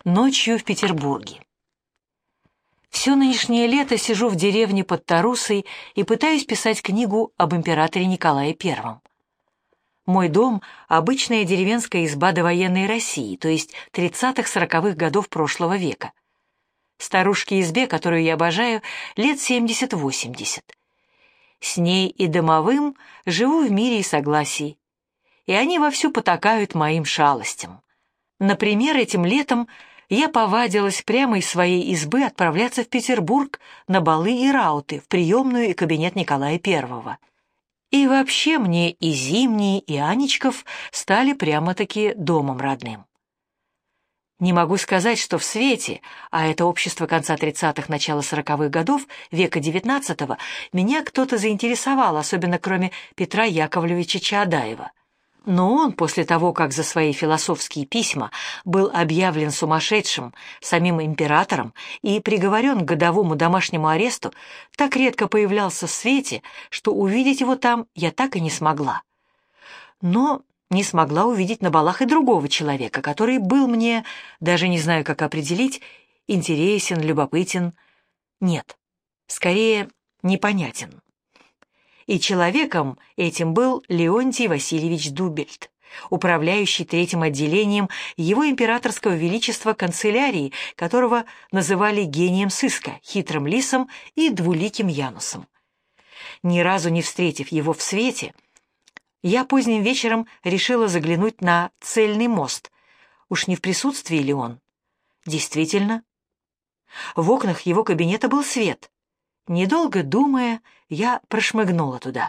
Ночью в Петербурге. Все нынешнее лето сижу в деревне под Тарусой и пытаюсь писать книгу об императоре Николае I. Мой дом — обычная деревенская изба довоенной России, то есть 30-40-х годов прошлого века. Старушке избе, которую я обожаю, лет 70-80. С ней и домовым живу в мире и согласии, и они вовсю потакают моим шалостям. Например, этим летом я повадилась прямо из своей избы отправляться в Петербург на балы и рауты, в приемную и кабинет Николая I. И вообще мне и Зимний, и Анечков стали прямо-таки домом родным. Не могу сказать, что в свете, а это общество конца 30-х, начала 40-х годов, века XIX, меня кто-то заинтересовал, особенно кроме Петра Яковлевича Чаадаева. Но он, после того, как за свои философские письма был объявлен сумасшедшим самим императором и приговорен к годовому домашнему аресту, так редко появлялся в свете, что увидеть его там я так и не смогла. Но не смогла увидеть на балах и другого человека, который был мне, даже не знаю, как определить, интересен, любопытен. Нет, скорее, непонятен. И человеком этим был Леонтий Васильевич Дубельт, управляющий третьим отделением его императорского величества канцелярии, которого называли гением сыска, хитрым лисом и двуликим Янусом. Ни разу не встретив его в свете, я поздним вечером решила заглянуть на Цельный мост. Уж не в присутствии ли он? Действительно. В окнах его кабинета был свет. Недолго думая, я прошмыгнула туда.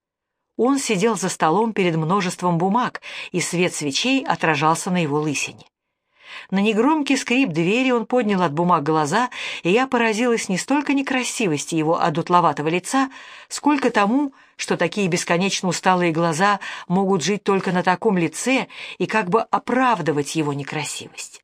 Он сидел за столом перед множеством бумаг, и свет свечей отражался на его лысине. На негромкий скрип двери он поднял от бумаг глаза, и я поразилась не столько некрасивости его одутловатого лица, сколько тому, что такие бесконечно усталые глаза могут жить только на таком лице и как бы оправдывать его некрасивость.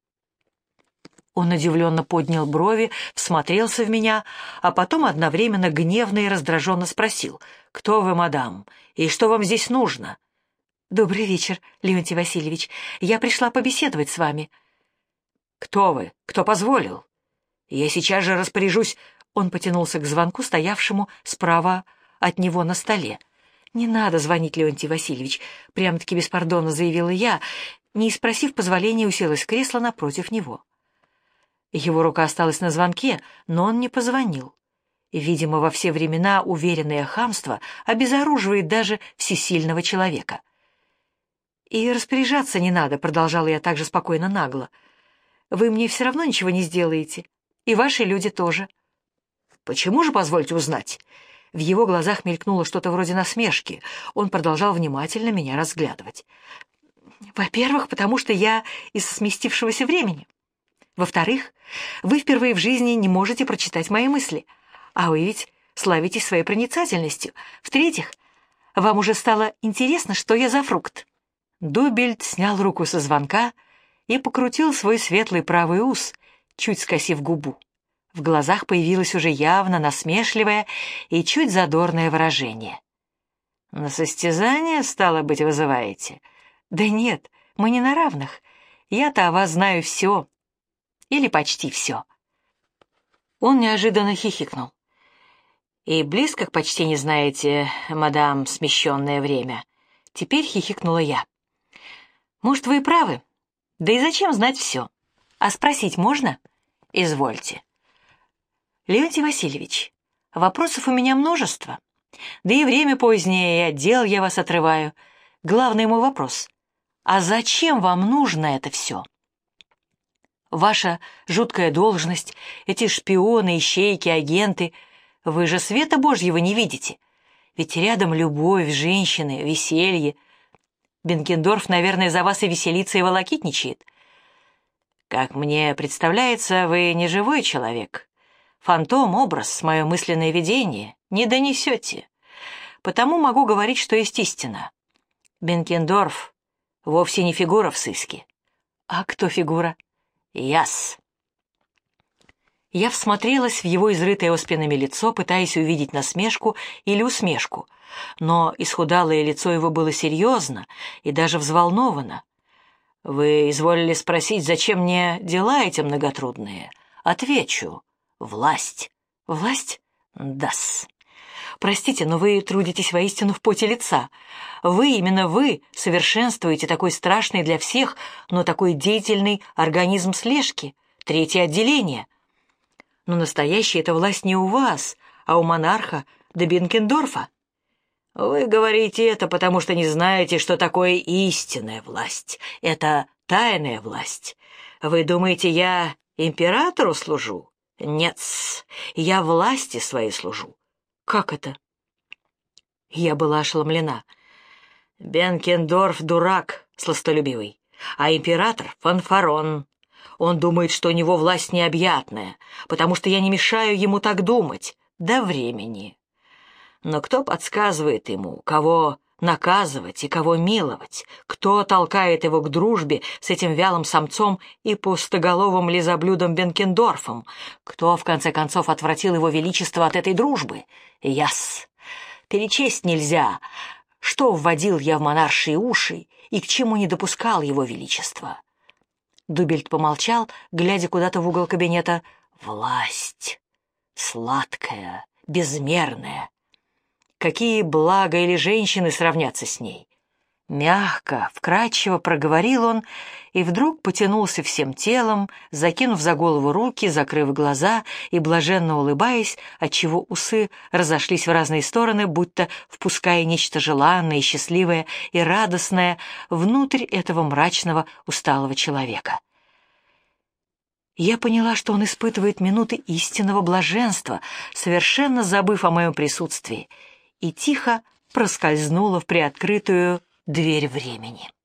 Он удивленно поднял брови, всмотрелся в меня, а потом одновременно гневно и раздраженно спросил: «Кто вы, мадам, и что вам здесь нужно?» «Добрый вечер, Леонтий Васильевич. Я пришла побеседовать с вами». «Кто вы? Кто позволил? Я сейчас же распоряжусь...» Он потянулся к звонку, стоявшему справа от него на столе. «Не надо звонить, Леонтий Васильевич», — прямо-таки беспардонно заявила я, не спросив позволения, уселась в кресло напротив него. Его рука осталась на звонке, но он не позвонил. Видимо, во все времена уверенное хамство обезоруживает даже всесильного человека. «И распоряжаться не надо», — продолжала я также спокойно нагло. «Вы мне все равно ничего не сделаете. И ваши люди тоже». «Почему же, позвольте узнать?» В его глазах мелькнуло что-то вроде насмешки. Он продолжал внимательно меня разглядывать. «Во-первых, потому что я из сместившегося времени. Во-вторых, вы впервые в жизни не можете прочитать мои мысли, а вы ведь славитесь своей проницательностью. В-третьих, вам уже стало интересно, что я за фрукт». Дубельт снял руку со звонка и покрутил свой светлый правый ус, чуть скосив губу. В глазах появилось уже явно насмешливое и чуть задорное выражение. «На состязание, стало быть, вызываете?» «Да нет, мы не на равных. Я-то о вас знаю все. Или почти все». Он неожиданно хихикнул. «И близко к почти не знаете, мадам, смещенное время?» Теперь хихикнула я. «Может, вы и правы. Да и зачем знать все? А спросить можно?» «Извольте». «Леонтий Васильевич, вопросов у меня множество. Да и время позднее, и от дел я вас отрываю. Главный мой вопрос: а зачем вам нужно это все? Ваша жуткая должность, эти шпионы, ищейки, агенты, вы же света Божьего не видите. Ведь рядом любовь, женщины, веселье. Бенкендорф, наверное, за вас и веселится, и волокитничает. Как мне представляется, вы не живой человек. Фантом, образ, мое мысленное видение не донесете. Потому могу говорить, что есть истина. Бенкендорф вовсе не фигура в сыске». «А кто фигура?» «Яс». Я всмотрелась в его изрытое оспинами лицо, пытаясь увидеть насмешку или усмешку, но исхудалое лицо его было серьезно и даже взволновано. Вы изволили спросить, зачем мне дела эти многотрудные? Отвечу: власть. Власть? Да-с. Простите, но вы трудитесь воистину в поте лица. Вы, именно вы, совершенствуете такой страшный для всех, но такой деятельный организм слежки, третье отделение. Но настоящая эта власть не у вас, а у монарха де Бенкендорфа. Вы говорите это, потому что не знаете, что такое истинная власть. Это тайная власть. Вы думаете, я императору служу? Нет-с, я власти своей служу. Как это? Я была ошеломлена. Бенкендорф дурак, сластолюбивый, а император — фанфарон. Он думает, что у него власть необъятная, потому что я не мешаю ему так думать до времени. Но кто подсказывает ему, кого наказывать и кого миловать? Кто толкает его к дружбе с этим вялым самцом и пустоголовым лизоблюдом Бенкендорфом? Кто, в конце концов, отвратил его величество от этой дружбы? Яс. Перечесть нельзя, что вводил я в монаршие уши и к чему не допускал его величество. Дубельт помолчал, глядя куда-то в угол кабинета. Власть. Сладкая, безмерная. Какие блага или женщины сравнятся с ней? Мягко, вкрадчиво проговорил он и вдруг потянулся всем телом, закинув за голову руки, закрыв глаза и блаженно улыбаясь, отчего усы разошлись в разные стороны, будто впуская нечто желанное и счастливое и радостное внутрь этого мрачного, усталого человека. Я поняла, что он испытывает минуты истинного блаженства, совершенно забыв о моем присутствии, и тихо проскользнула в приоткрытую дверь времени.